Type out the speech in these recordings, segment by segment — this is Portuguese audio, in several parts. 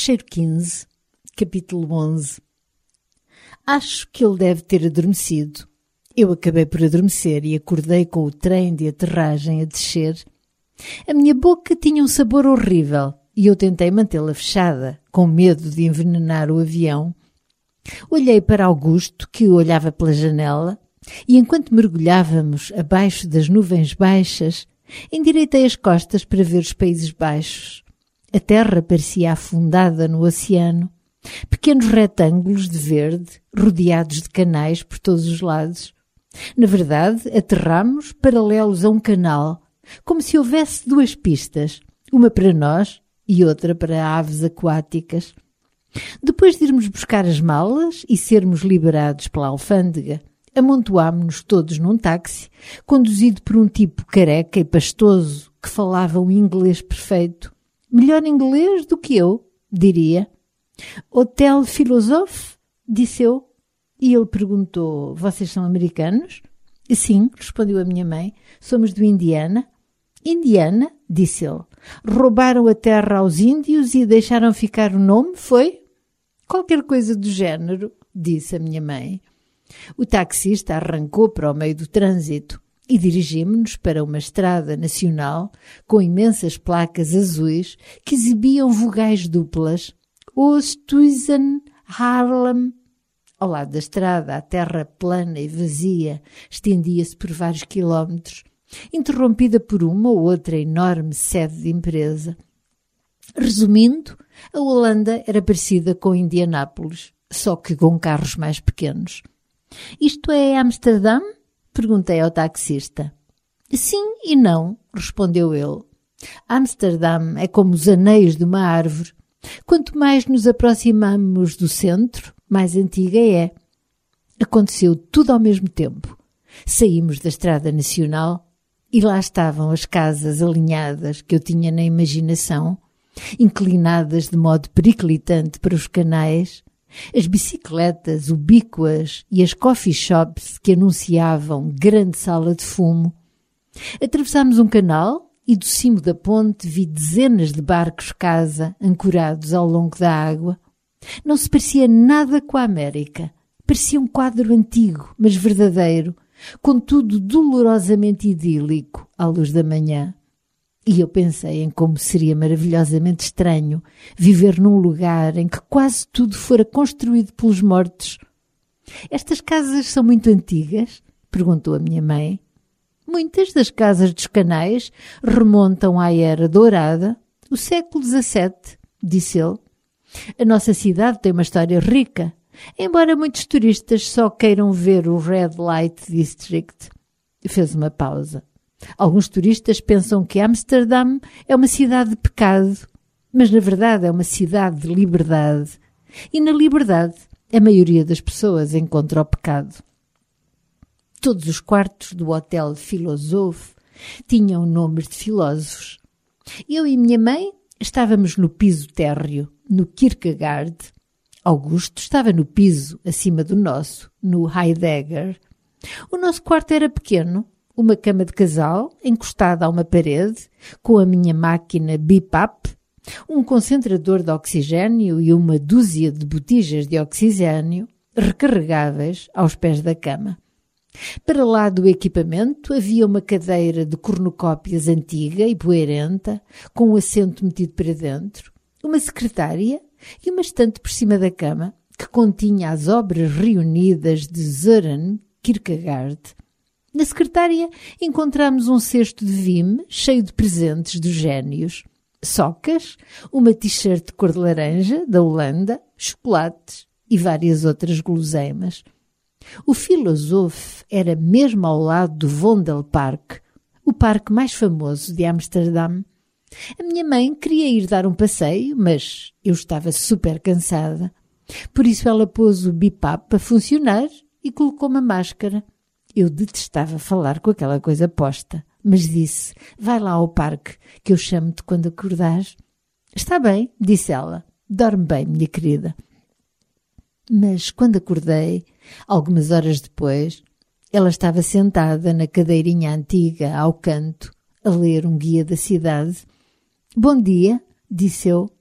Cheiro 15, capítulo 11. Acho que ele deve ter adormecido. Eu acabei por adormecer e acordei com o trem de aterragem a descer. A minha boca tinha um sabor horrível e eu tentei mantê-la fechada, com medo de envenenar o avião. Olhei para Augusto, que olhava pela janela, e enquanto mergulhávamos abaixo das nuvens baixas, endireitei as costas para ver os Países Baixos. A terra parecia afundada no oceano. Pequenos retângulos de verde, rodeados de canais por todos os lados. Na verdade, aterramos paralelos a um canal, como se houvesse duas pistas, uma para nós e outra para aves aquáticas. Depois de irmos buscar as malas e sermos liberados pela alfândega, amontoámo-nos todos num táxi, conduzido por um tipo careca e pastoso que falava um inglês perfeito. Melhor inglês do que eu, diria. Hotel Philosophe? Disse eu. E ele perguntou, vocês são americanos? Sim, respondeu a minha mãe, somos do Indiana. Indiana? Disse ele. Roubaram a terra aos índios e deixaram ficar o nome, foi? Qualquer coisa do género, disse a minha mãe. O taxista arrancou para o meio do trânsito e dirigimos-nos para uma estrada nacional com imensas placas azuis que exibiam vogais duplas. Oosthuizen, Haarlem. Ao lado da estrada, a terra plana e vazia estendia-se por vários quilómetros, interrompida por uma ou outra enorme sede de empresa. Resumindo, a Holanda era parecida com Indianápolis, só que com carros mais pequenos. Isto é Amsterdã? Perguntei ao taxista. Sim e não, respondeu ele. Amsterdã é como os anéis de uma árvore. Quanto mais nos aproximamos do centro, mais antiga é. Aconteceu tudo ao mesmo tempo. Saímos da estrada nacional e lá estavam as casas alinhadas que eu tinha na imaginação, inclinadas de modo periclitante para os canais, as bicicletas ubíquas e as coffee shops que anunciavam grande sala de fumo. Atravessámos um canal e do cimo da ponte vi dezenas de barcos-casa ancorados ao longo da água. Não se parecia nada com a América. Parecia um quadro antigo, mas verdadeiro, contudo dolorosamente idílico à luz da manhã. E eu pensei em como seria maravilhosamente estranho viver num lugar em que quase tudo fora construído pelos mortos. Estas casas são muito antigas? Perguntou a minha mãe. Muitas das casas dos canais remontam à Era Dourada, o século XVII, disse ele. A nossa cidade tem uma história rica, embora muitos turistas só queiram ver o Red Light District. Fez uma pausa. Alguns turistas pensam que Amsterdã é uma cidade de pecado, mas na verdade é uma cidade de liberdade. E na liberdade a maioria das pessoas encontra o pecado. Todos os quartos do Hotel Philosophe tinham nomes de filósofos. Eu e minha mãe estávamos no piso térreo, no Kierkegaard. Augusto estava no piso acima do nosso, no Heidegger. O nosso quarto era pequeno, uma cama de casal encostada a uma parede, com a minha máquina BiPAP, um concentrador de oxigênio e uma dúzia de botijas de oxigênio recarregáveis aos pés da cama. Para lá do equipamento havia uma cadeira de cornucópias antiga e poeirenta, com um assento metido para dentro, uma secretária e uma estante por cima da cama que continha as obras reunidas de Søren Kierkegaard. Na secretária encontramos um cesto de vime cheio de presentes dos génios, socas, uma t-shirt de cor de laranja da Holanda, chocolates e várias outras guloseimas. O Philosophe era mesmo ao lado do Vondelpark, o parque mais famoso de Amsterdã. A minha mãe queria ir dar um passeio, mas eu estava super cansada. Por isso ela pôs o BiPAP a funcionar e colocou uma máscara. Eu detestava falar com aquela coisa posta, mas disse, vai lá ao parque, que eu chamo-te quando acordares. Está bem, disse ela, dorme bem, minha querida. Mas quando acordei, algumas horas depois, ela estava sentada na cadeirinha antiga ao canto, a ler um guia da cidade. Bom dia, disse eu.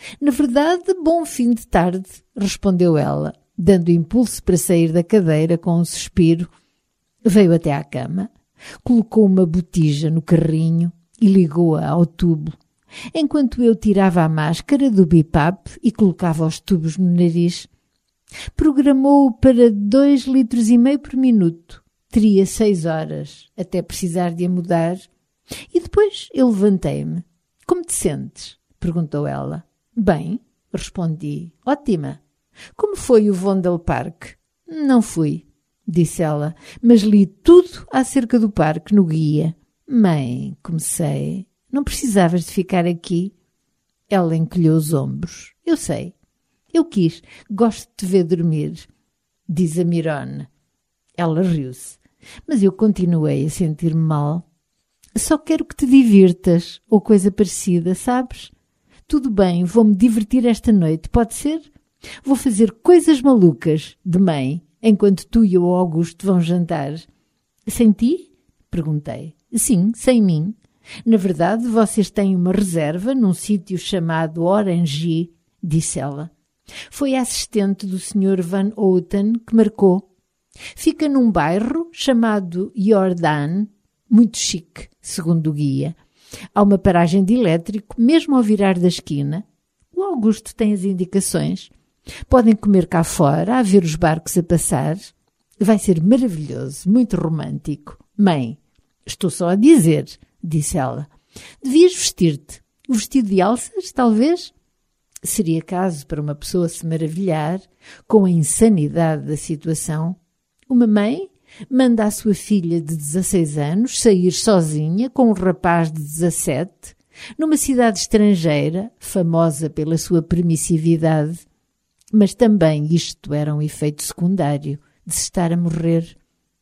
Na verdade, bom fim de tarde, respondeu ela, dando impulso para sair da cadeira com um suspiro. Veio até à cama, colocou uma botija no carrinho e ligou-a ao tubo, enquanto eu tirava a máscara do BiPAP e colocava os tubos no nariz. Programou-o para 2,5 litros por minuto. Teria 6 horas, até precisar de a mudar. E depois eu levantei-me. Como te sentes? Perguntou ela. Bem, respondi. Ótima. Como foi o Vondel Park? Não fui, disse ela, mas li tudo acerca do parque no guia. Mãe, comecei. Não precisavas de ficar aqui? Ela encolheu os ombros. Eu sei. Eu quis. Gosto de te ver dormir, diz a Mirone. Ela riu-se. Mas eu continuei a sentir-me mal. Só quero que te divirtas, ou coisa parecida, sabes? Tudo bem, vou-me divertir esta noite, pode ser? Vou fazer coisas malucas de mãe, enquanto tu e o Augusto vão jantar. Sem ti? Perguntei. Sim, sem mim. Na verdade, vocês têm uma reserva num sítio chamado Orange, disse ela. Foi a assistente do Sr. Van Houten que marcou. Fica num bairro chamado Jordan, muito chique, segundo o guia. Há uma paragem de elétrico, mesmo ao virar da esquina. O Augusto tem as indicações. Podem comer cá fora, a ver os barcos a passar. Vai ser maravilhoso, muito romântico. Mãe, estou só a dizer, disse ela. Devias vestir-te. O vestido de alças, talvez? Seria caso para uma pessoa se maravilhar com a insanidade da situação. Uma mãe manda a sua filha de 16 anos sair sozinha com um rapaz de 17, numa cidade estrangeira, famosa pela sua permissividade. Mas também isto era um efeito secundário de se estar a morrer.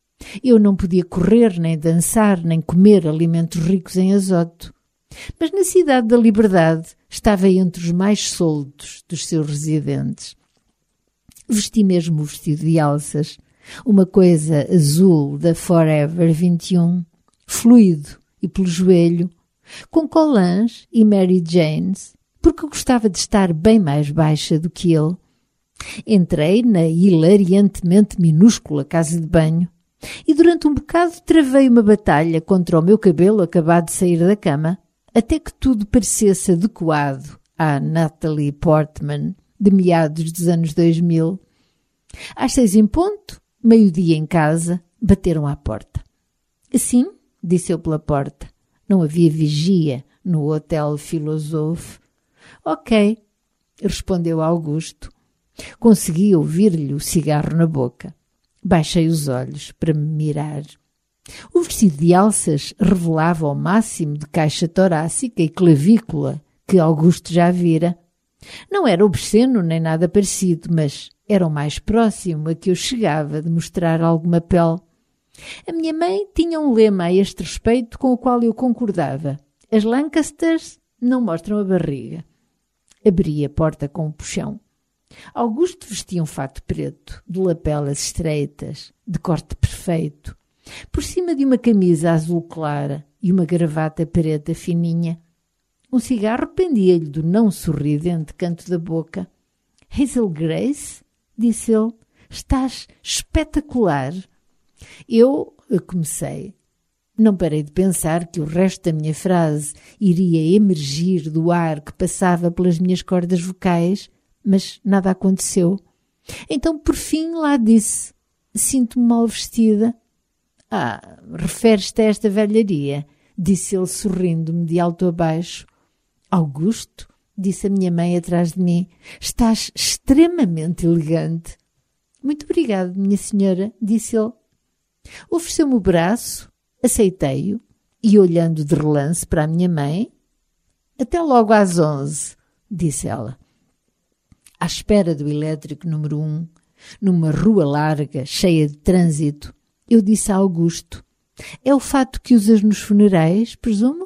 Eu não podia correr, nem dançar, nem comer alimentos ricos em azoto. Mas na cidade da Liberdade estava entre os mais soltos dos seus residentes. Vesti mesmo o vestido de alças, uma coisa azul da Forever 21, fluido e pelo joelho, com colãs e Mary Janes, porque gostava de estar bem mais baixa do que ele. Entrei na hilariantemente minúscula casa de banho e durante um bocado travei uma batalha contra o meu cabelo acabado de sair da cama, até que tudo parecesse adequado à Natalie Portman de meados dos anos 2000. Às 6 em ponto, meio-dia em casa, bateram à porta. Assim, disse eu pela porta. Não havia vigia no Hotel Philosophe. Ok, respondeu Augusto. Consegui ouvir-lhe o cigarro na boca. Baixei os olhos para me mirar. O vestido de alças revelava o máximo de caixa torácica e clavícula que Augusto já vira. Não era obsceno nem nada parecido, mas era o mais próximo a que eu chegava de mostrar alguma pele. A minha mãe tinha um lema a este respeito com o qual eu concordava. As Lancasters não mostram a barriga. Abri a porta com um puxão. Augusto vestia um fato preto, de lapelas estreitas, de corte perfeito, por cima de uma camisa azul clara e uma gravata preta fininha. Um cigarro pendia-lhe do não sorridente canto da boca. Hazel Grace, disse ele, estás espetacular. Eu comecei. Não parei de pensar que o resto da minha frase iria emergir do ar que passava pelas minhas cordas vocais, mas nada aconteceu. Então, por fim, lá disse, sinto-me mal vestida. Ah, referes-te a esta velharia, disse ele sorrindo-me de alto a baixo. Augusto, disse a minha mãe atrás de mim, estás extremamente elegante. Muito obrigado, minha senhora, disse ele. Ofereceu-me o braço, aceitei-o e, olhando de relance para a minha mãe, até logo às 11, disse ela. À espera do elétrico número 1, numa rua larga, cheia de trânsito, eu disse a Augusto, é o fato que usas nos funerais, presumo?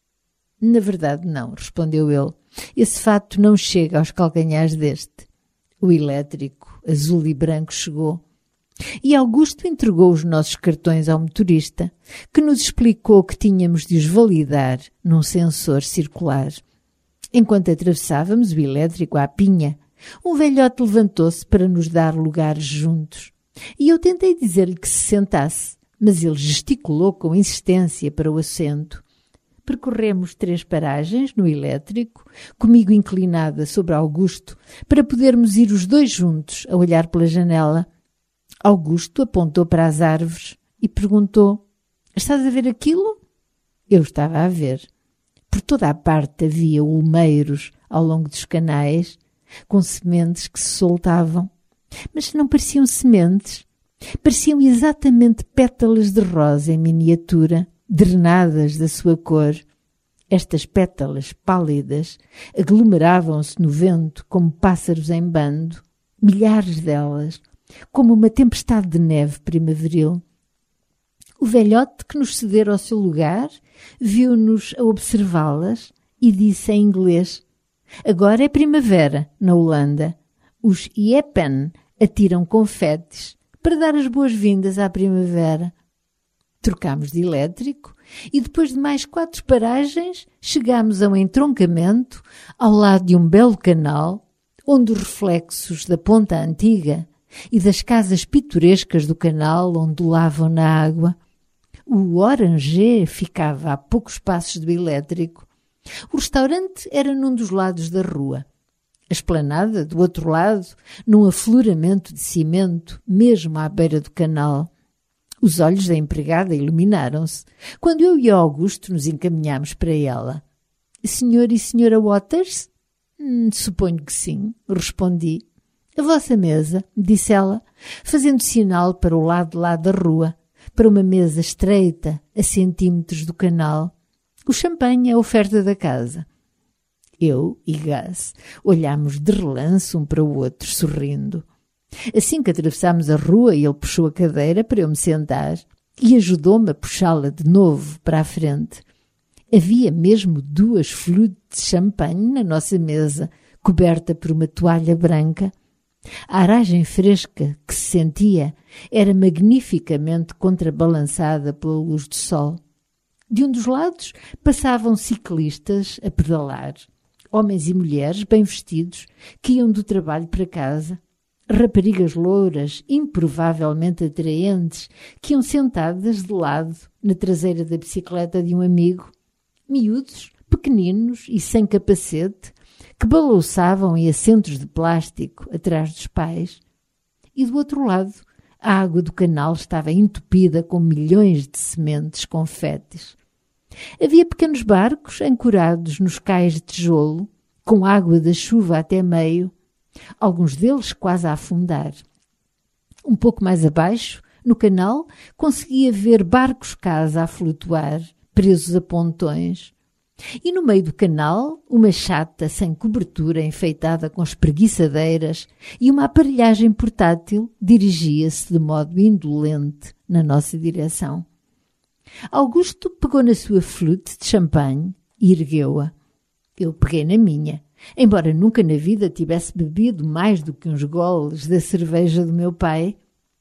Na verdade não, respondeu ele. Esse fato não chega aos calcanhares deste. O elétrico, azul e branco, chegou. E Augusto entregou os nossos cartões ao motorista, que nos explicou que tínhamos de os validar num sensor circular. Enquanto atravessávamos o elétrico à pinha, um velhote levantou-se para nos dar lugares juntos. E eu tentei dizer-lhe que se sentasse, mas ele gesticulou com insistência para o assento. Percorremos 3 paragens no elétrico, comigo inclinada sobre Augusto, para podermos ir os 2 juntos a olhar pela janela. Augusto apontou para as árvores e perguntou: "Estás a ver aquilo?" Eu estava a ver. Por toda a parte havia olmeiros ao longo dos canais, com sementes que se soltavam. Mas não pareciam sementes. Pareciam exatamente pétalas de rosa em miniatura, drenadas da sua cor. Estas pétalas pálidas aglomeravam-se no vento como pássaros em bando, milhares delas, como uma tempestade de neve primaveril. O velhote que nos cedera ao seu lugar viu-nos a observá-las e disse em inglês: "Agora é primavera na Holanda. Os Iepen atiram confetes para dar as boas-vindas à primavera." Trocámos de elétrico e depois de mais 4 paragens chegámos a um entroncamento ao lado de um belo canal onde os reflexos da ponta antiga e das casas pitorescas do canal ondulavam na água. O Oranger ficava a poucos passos do elétrico. O restaurante era num dos lados da rua. A esplanada, do outro lado, num afloramento de cimento, mesmo à beira do canal. Os olhos da empregada iluminaram-se quando eu e Augusto nos encaminhámos para ela. "Senhor e senhora Waters?" Suponho que sim", respondi. "A vossa mesa", disse ela, fazendo sinal para o lado de lá da rua, para uma mesa estreita, a centímetros do canal. "O champanhe é a oferta da casa." Eu e Gus olhámos de relance um para o outro, sorrindo. Assim que atravessámos a rua, ele puxou a cadeira para eu me sentar e ajudou-me a puxá-la de novo para a frente. Havia mesmo 2 flutes de champanhe na nossa mesa, coberta por uma toalha branca. A aragem fresca que se sentia era magnificamente contrabalançada pela luz do sol. De um dos lados passavam ciclistas a pedalar, homens e mulheres bem vestidos que iam do trabalho para casa, raparigas louras, improvavelmente atraentes, que iam sentadas de lado na traseira da bicicleta de um amigo, miúdos, pequeninos e sem capacete, que balouçavam em assentos de plástico atrás dos pais. E do outro lado, a água do canal estava entupida com milhões de sementes confetes. Havia pequenos barcos ancorados nos cais de tijolo, com água da chuva até meio, alguns deles quase a afundar. Um pouco mais abaixo, no canal, conseguia ver barcos-casa a flutuar, presos a pontões. E no meio do canal, uma chata sem cobertura enfeitada com espreguiçadeiras e uma aparelhagem portátil dirigia-se de modo indolente na nossa direção. Augusto pegou na sua flute de champanhe e ergueu-a. Eu peguei na minha, embora nunca na vida tivesse bebido mais do que uns goles da cerveja do meu pai.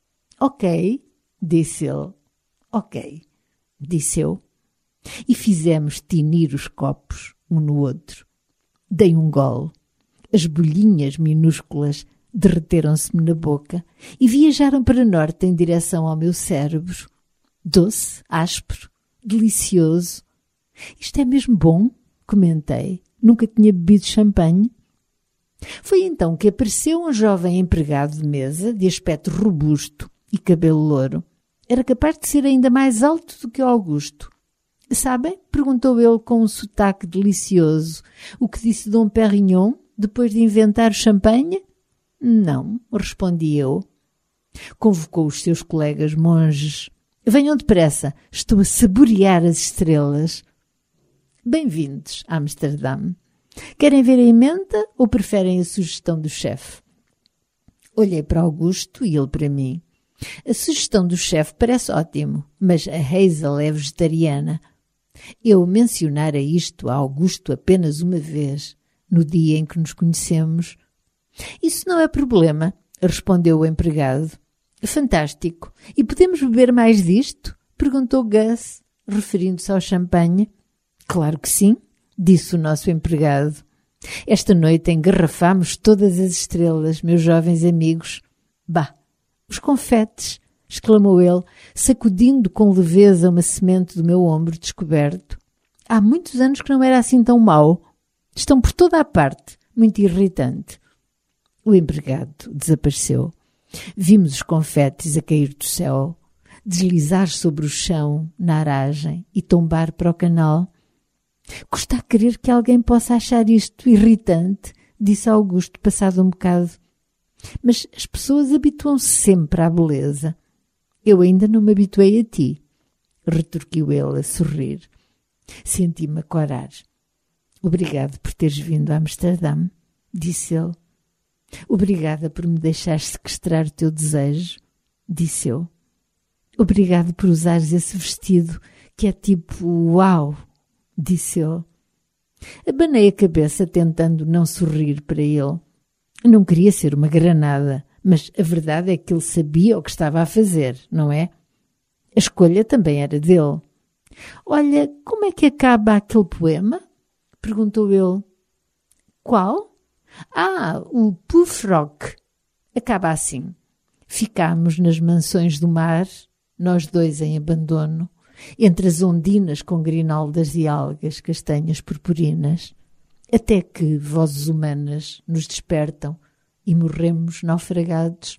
Ok, disse ele. Ok, disse eu. E fizemos tinir os copos um no outro. Dei um gole. As bolhinhas minúsculas derreteram-se-me na boca e viajaram para norte em direção ao meu cérebro. Doce, áspero, delicioso. Isto é mesmo bom, comentei. Nunca tinha bebido champanhe. Foi então que apareceu um jovem empregado de mesa, de aspecto robusto e cabelo louro. Era capaz de ser ainda mais alto do que o Augusto. "Sabem?" perguntou ele com um sotaque delicioso. "O que disse Dom Perignon depois de inventar o champanhe?" "Não", respondi eu. Convocou os seus colegas monges. "Venham depressa, estou a saborear as estrelas." "Bem-vindos a Amsterdão. Querem ver a emenda ou preferem a sugestão do chefe?" Olhei para Augusto e ele para mim. "A sugestão do chefe parece ótimo, mas a Hazel é vegetariana." Eu mencionara isto a Augusto apenas uma vez, no dia em que nos conhecemos. "Isso não é problema", respondeu o empregado. "Fantástico. E podemos beber mais disto?" perguntou Gus, referindo-se ao champanhe. "Claro que sim", disse o nosso empregado. Esta noite engarrafámos todas as estrelas, meus jovens amigos. Bah, os confetes! Exclamou ele, sacudindo com leveza uma semente do meu ombro descoberto. Há muitos anos que não era assim tão mau. Estão por toda a parte, muito irritante. O empregado desapareceu. Vimos os confetes a cair do céu, deslizar sobre o chão, na aragem e tombar para o canal. Custa a crer que alguém possa achar isto irritante, disse Augusto, passado um bocado. Mas as pessoas habituam-se sempre à beleza. Eu ainda não me habituei a ti, retorquiu ele a sorrir. Senti-me a corar. Obrigado por teres vindo a Amsterdã, disse ele. Obrigada por me deixares sequestrar o teu desejo, disse eu. Obrigado por usares esse vestido que é tipo uau, disse ele. Abanei a cabeça tentando não sorrir para ele. Não queria ser uma granada, mas a verdade é que ele sabia o que estava a fazer, não é? A escolha também era dele. Olha, como é que acaba aquele poema? Perguntou ele. Qual? Ah, o Puff Rock. Acaba assim. Ficámos nas mansões do mar, nós dois em abandono, entre as ondinas com grinaldas e algas castanhas purpurinas, até que vozes humanas nos despertam e morremos naufragados.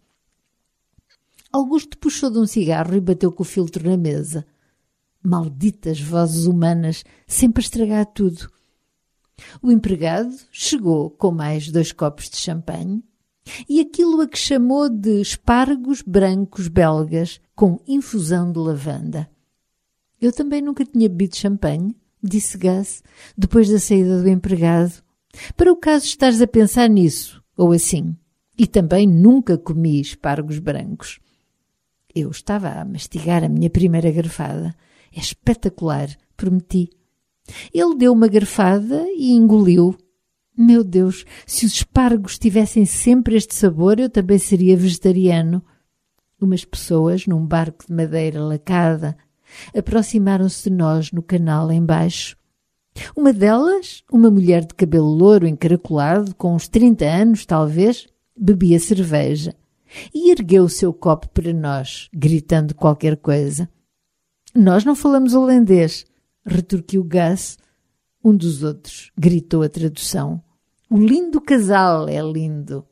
Augusto puxou de um cigarro e bateu com o filtro na mesa. Malditas vozes humanas, sempre a estragar tudo. O empregado chegou com mais 2 copos de champanhe e aquilo a que chamou de espargos brancos belgas com infusão de lavanda. Eu também nunca tinha bebido champanhe, disse Gus, depois da saída do empregado. Para o caso estares a pensar nisso, ou assim. E também nunca comi espargos brancos. Eu estava a mastigar a minha primeira garfada. É espetacular, prometi. Ele deu uma garfada e engoliu. Meu Deus, se os espargos tivessem sempre este sabor, eu também seria vegetariano. Umas pessoas, num barco de madeira lacada, aproximaram-se de nós no canal embaixo. Uma delas, uma mulher de cabelo louro encaracolado, com uns 30 anos talvez, bebia cerveja e ergueu o seu copo para nós, gritando qualquer coisa. Nós não falamos holandês, retorquiu Gus. Um dos outros gritou a tradução. O lindo casal é lindo.